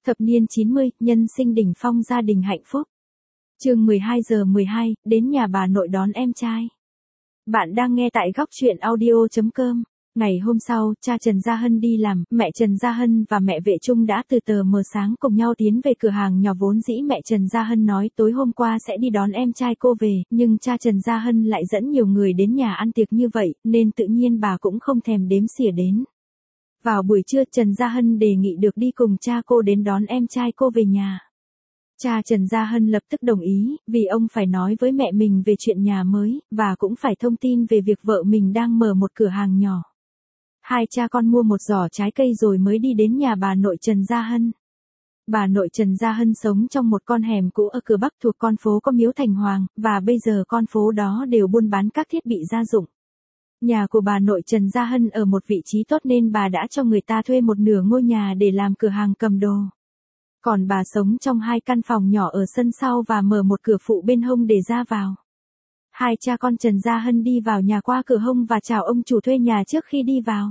Thập niên 90, nhân sinh đỉnh phong gia đình hạnh phúc. Chương 12:12, đến nhà bà nội đón em trai. Bạn đang nghe tại góc truyện audio.com. Ngày hôm sau, cha Trần Gia Hân đi làm, mẹ Trần Gia Hân và mẹ Vệ Trung đã từ tờ mờ sáng cùng nhau tiến về cửa hàng nhỏ vốn dĩ mẹ Trần Gia Hân nói tối hôm qua sẽ đi đón em trai cô về, nhưng cha Trần Gia Hân lại dẫn nhiều người đến nhà ăn tiệc như vậy, nên tự nhiên bà cũng không thèm đếm xỉa đến. Vào buổi trưa Trần Gia Hân đề nghị được đi cùng cha cô đến đón em trai cô về nhà. Cha Trần Gia Hân lập tức đồng ý, vì ông phải nói với mẹ mình về chuyện nhà mới, và cũng phải thông tin về việc vợ mình đang mở một cửa hàng nhỏ. Hai cha con mua một giỏ trái cây rồi mới đi đến nhà bà nội Trần Gia Hân. Bà nội Trần Gia Hân sống trong một con hẻm cũ ở cửa Bắc thuộc con phố có Miếu Thành Hoàng, và bây giờ con phố đó đều buôn bán các thiết bị gia dụng. Nhà của bà nội Trần Gia Hân ở một vị trí tốt nên bà đã cho người ta thuê một nửa ngôi nhà để làm cửa hàng cầm đồ. Còn bà sống trong hai căn phòng nhỏ ở sân sau và mở một cửa phụ bên hông để ra vào. Hai cha con Trần Gia Hân đi vào nhà qua cửa hông và chào ông chủ thuê nhà trước khi đi vào.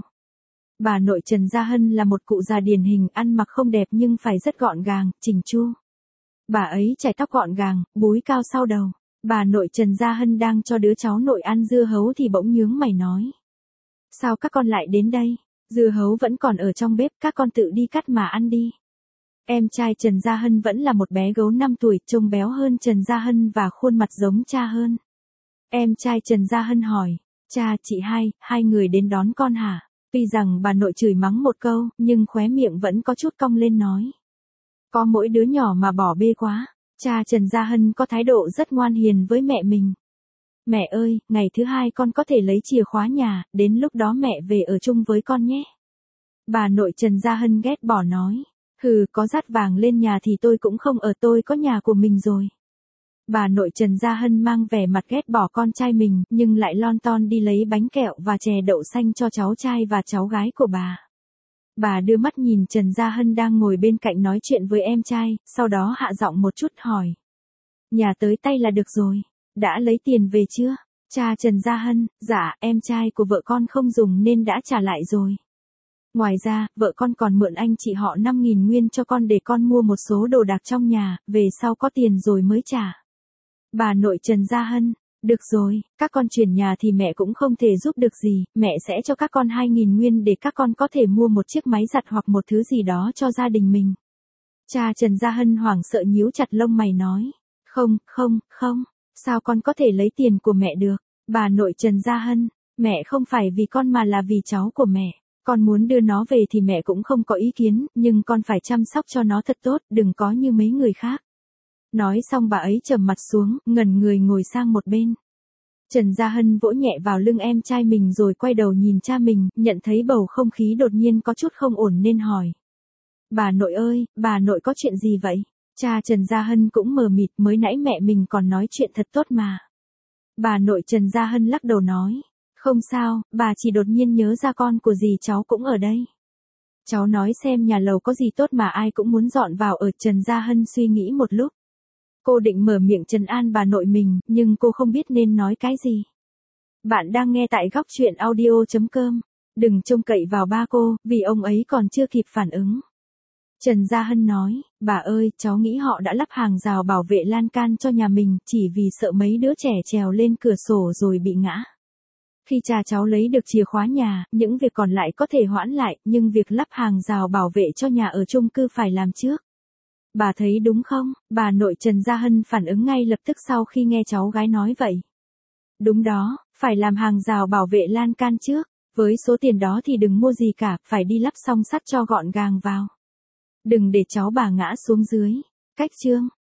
Bà nội Trần Gia Hân là một cụ già điển hình, ăn mặc không đẹp nhưng phải rất gọn gàng, chỉnh chu. Bà ấy chải tóc gọn gàng, búi cao sau đầu. Bà nội Trần Gia Hân đang cho đứa cháu nội ăn dưa hấu thì bỗng nhướng mày nói. Sao các con lại đến đây? Dưa hấu vẫn còn ở trong bếp, các con tự đi cắt mà ăn đi. Em trai Trần Gia Hân vẫn là một bé gấu 5 tuổi, trông béo hơn Trần Gia Hân và khuôn mặt giống cha hơn. Em trai Trần Gia Hân hỏi, cha chị hai người đến đón con hả? Tuy rằng bà nội chửi mắng một câu, nhưng khóe miệng vẫn có chút cong lên nói. Có mỗi đứa nhỏ mà bỏ bê quá. Cha Trần Gia Hân có thái độ rất ngoan hiền với mẹ mình. Mẹ ơi, ngày thứ hai con có thể lấy chìa khóa nhà, đến lúc đó mẹ về ở chung với con nhé. Bà nội Trần Gia Hân ghét bỏ nói. Hừ, có dắt vàng lên nhà thì tôi cũng không ở, tôi có nhà của mình rồi. Bà nội Trần Gia Hân mang vẻ mặt ghét bỏ con trai mình, nhưng lại lon ton đi lấy bánh kẹo và chè đậu xanh cho cháu trai và cháu gái của bà. Bà đưa mắt nhìn Trần Gia Hân đang ngồi bên cạnh nói chuyện với em trai, sau đó hạ giọng một chút hỏi. Nhà tới tay là được rồi, đã lấy tiền về chưa? Cha Trần Gia Hân, dạ, em trai của vợ con không dùng nên đã trả lại rồi. Ngoài ra, vợ con còn mượn anh chị họ 5.000 nguyên cho con để con mua một số đồ đạc trong nhà, về sau có tiền rồi mới trả. Bà nội Trần Gia Hân, được rồi, các con chuyển nhà thì mẹ cũng không thể giúp được gì, mẹ sẽ cho các con 2.000 nguyên để các con có thể mua một chiếc máy giặt hoặc một thứ gì đó cho gia đình mình. Cha Trần Gia Hân hoảng sợ nhíu chặt lông mày nói. Không, sao con có thể lấy tiền của mẹ được? Bà nội Trần Gia Hân, mẹ không phải vì con mà là vì cháu của mẹ. Con muốn đưa nó về thì mẹ cũng không có ý kiến, nhưng con phải chăm sóc cho nó thật tốt, đừng có như mấy người khác. Nói xong bà ấy trầm mặt xuống, ngẩn người ngồi sang một bên. Trần Gia Hân vỗ nhẹ vào lưng em trai mình rồi quay đầu nhìn cha mình, nhận thấy bầu không khí đột nhiên có chút không ổn nên hỏi. Bà nội ơi, bà nội có chuyện gì vậy? Cha Trần Gia Hân cũng mờ mịt, mới nãy mẹ mình còn nói chuyện thật tốt mà. Bà nội Trần Gia Hân lắc đầu nói. Không sao, bà chỉ đột nhiên nhớ ra con của dì cháu cũng ở đây. Cháu nói xem nhà lầu có gì tốt mà ai cũng muốn dọn vào ở. Trần Gia Hân suy nghĩ một lúc. Cô định mở miệng trấn an bà nội mình, nhưng cô không biết nên nói cái gì. Bạn đang nghe tại góc truyện audio.com. Đừng trông cậy vào ba cô, vì ông ấy còn chưa kịp phản ứng. Trần Gia Hân nói, bà ơi, cháu nghĩ họ đã lắp hàng rào bảo vệ lan can cho nhà mình, chỉ vì sợ mấy đứa trẻ trèo lên cửa sổ rồi bị ngã. Khi cha cháu lấy được chìa khóa nhà, những việc còn lại có thể hoãn lại, nhưng việc lắp hàng rào bảo vệ cho nhà ở chung cư phải làm trước. Bà thấy đúng không? Bà nội Trần Gia Hân phản ứng ngay lập tức sau khi nghe cháu gái nói vậy. Đúng đó, phải làm hàng rào bảo vệ lan can trước. Với số tiền đó thì đừng mua gì cả, phải đi lắp song sắt cho gọn gàng vào. Đừng để cháu bà ngã xuống dưới. Cách chương.